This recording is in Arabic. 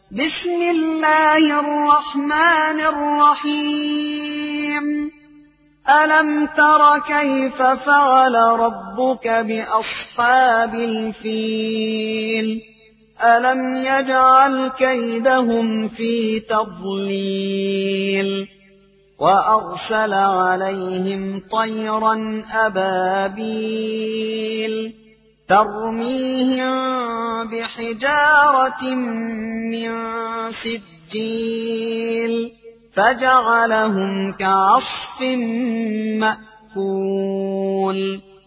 بسم الله الرحمن الرحيم ألم تر كيف فعل ربك بأصحاب الفيل ألم يجعل كيدهم في تضليل وأرسل عليهم طيرا أبابيل ترميهم بحجارة من سجيل فجعلهم كعصف مأكول